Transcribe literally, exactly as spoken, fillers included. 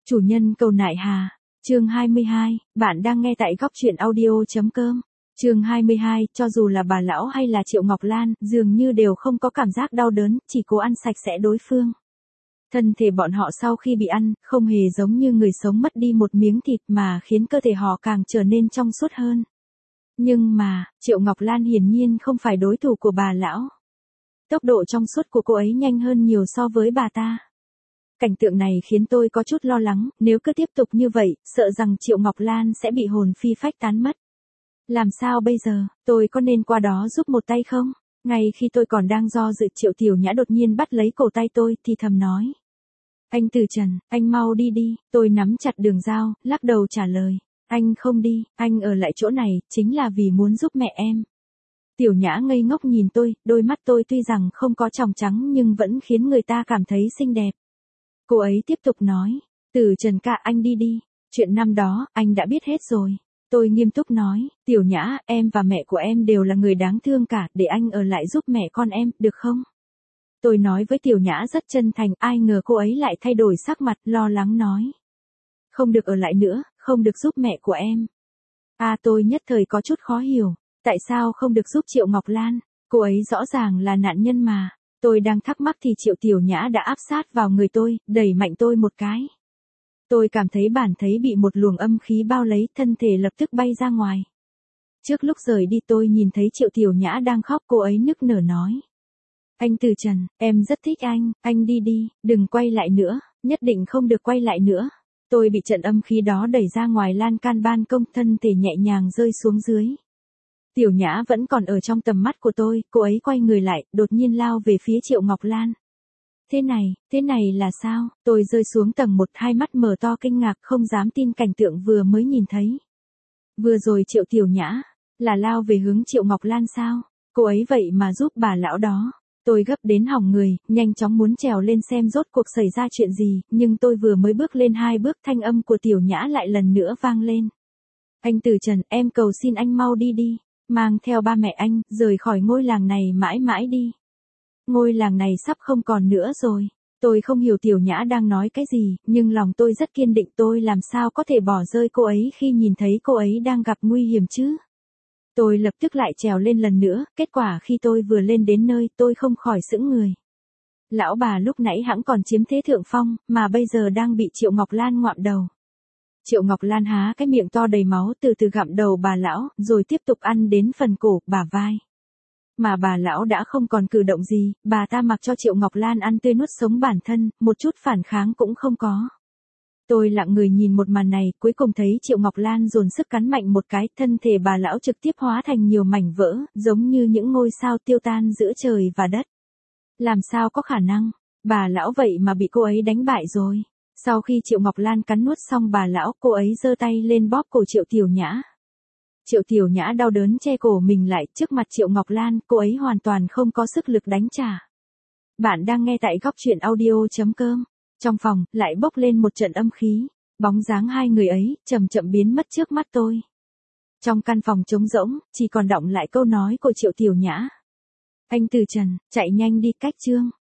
Chủ nhân cầu nại hà. Chương hai mươi hai, bạn đang nghe tại góc truyện audio.com. Chương hai mươi hai, cho dù là bà lão hay là Triệu Ngọc Lan, dường như đều không có cảm giác đau đớn, chỉ cố ăn sạch sẽ đối phương. Thân thể bọn họ sau khi bị ăn, không hề giống như người sống mất đi một miếng thịt mà khiến cơ thể họ càng trở nên trong suốt hơn. Nhưng mà, Triệu Ngọc Lan hiển nhiên không phải đối thủ của bà lão. Tốc độ trong suốt của cô ấy nhanh hơn nhiều so với bà ta. Cảnh tượng này khiến tôi có chút lo lắng, nếu cứ tiếp tục như vậy, sợ rằng Triệu Ngọc Lan sẽ bị hồn phi phách tán mất. Làm sao bây giờ, tôi có nên qua đó giúp một tay không? Ngay khi tôi còn đang do dự, Triệu Tiểu Nhã đột nhiên bắt lấy cổ tay tôi, thì thầm nói. Anh Từ Trần, anh mau đi đi, tôi nắm chặt đường dao, lắc đầu trả lời. Anh không đi, anh ở lại chỗ này, chính là vì muốn giúp mẹ em. Tiểu Nhã ngây ngốc nhìn tôi, đôi mắt tôi tuy rằng không có tròng trắng nhưng vẫn khiến người ta cảm thấy xinh đẹp. Cô ấy tiếp tục nói, Từ Trần ca, anh đi đi, chuyện năm đó, anh đã biết hết rồi. Tôi nghiêm túc nói, Tiểu Nhã, em và mẹ của em đều là người đáng thương cả, để anh ở lại giúp mẹ con em, được không? Tôi nói với Tiểu Nhã rất chân thành, ai ngờ cô ấy lại thay đổi sắc mặt, lo lắng nói. Không được ở lại nữa, không được giúp mẹ của em. À, tôi nhất thời có chút khó hiểu, tại sao không được giúp Triệu Ngọc Lan, cô ấy rõ ràng là nạn nhân mà. Tôi đang thắc mắc thì Triệu Tiểu Nhã đã áp sát vào người tôi, đẩy mạnh tôi một cái. Tôi cảm thấy bản thấy bị một luồng âm khí bao lấy, thân thể lập tức bay ra ngoài. Trước lúc rời đi tôi nhìn thấy Triệu Tiểu Nhã đang khóc, cô ấy nức nở nói. Anh Từ Trần, em rất thích anh, anh đi đi, đừng quay lại nữa, nhất định không được quay lại nữa. Tôi bị trận âm khí đó đẩy ra ngoài lan can ban công, thân thể nhẹ nhàng rơi xuống dưới. Tiểu Nhã vẫn còn ở trong tầm mắt của tôi, cô ấy quay người lại, đột nhiên lao về phía Triệu Ngọc Lan. Thế này, thế này là sao? Tôi rơi xuống tầng một, hai mắt mở to kinh ngạc, không dám tin cảnh tượng vừa mới nhìn thấy. Vừa rồi Triệu Tiểu Nhã, là lao về hướng Triệu Ngọc Lan sao? Cô ấy vậy mà giúp bà lão đó. Tôi gấp đến hỏng người, nhanh chóng muốn trèo lên xem rốt cuộc xảy ra chuyện gì, nhưng tôi vừa mới bước lên hai bước, thanh âm của Tiểu Nhã lại lần nữa vang lên. Anh Từ Trần, em cầu xin anh mau đi đi. Mang theo ba mẹ anh, rời khỏi ngôi làng này mãi mãi đi. Ngôi làng này sắp không còn nữa rồi. Tôi không hiểu Tiểu Nhã đang nói cái gì, nhưng lòng tôi rất kiên định, tôi làm sao có thể bỏ rơi cô ấy khi nhìn thấy cô ấy đang gặp nguy hiểm chứ. Tôi lập tức lại trèo lên lần nữa, kết quả khi tôi vừa lên đến nơi, tôi không khỏi sững người. Lão bà lúc nãy hẵng còn chiếm thế thượng phong, mà bây giờ đang bị Triệu Ngọc Lan ngoạm đầu. Triệu Ngọc Lan há cái miệng to đầy máu, từ từ gặm đầu bà lão, rồi tiếp tục ăn đến phần cổ, bả vai. Mà bà lão đã không còn cử động gì, bà ta mặc cho Triệu Ngọc Lan ăn tươi nuốt sống bản thân, một chút phản kháng cũng không có. Tôi lặng người nhìn một màn này, cuối cùng thấy Triệu Ngọc Lan dồn sức cắn mạnh một cái, thân thể bà lão trực tiếp hóa thành nhiều mảnh vỡ, giống như những ngôi sao tiêu tan giữa trời và đất. Làm sao có khả năng, bà lão vậy mà bị cô ấy đánh bại rồi. Sau khi Triệu Ngọc Lan cắn nuốt xong bà lão, cô ấy giơ tay lên bóp cổ Triệu Tiểu Nhã. Triệu Tiểu Nhã đau đớn che cổ mình lại, trước mặt Triệu Ngọc Lan, cô ấy hoàn toàn không có sức lực đánh trả. Bạn đang nghe tại góc truyện audio.com. Trong phòng, lại bốc lên một trận âm khí. Bóng dáng hai người ấy, chậm chậm biến mất trước mắt tôi. Trong căn phòng trống rỗng, chỉ còn đọng lại câu nói của Triệu Tiểu Nhã. Anh Từ Trần, chạy nhanh đi, cách chương.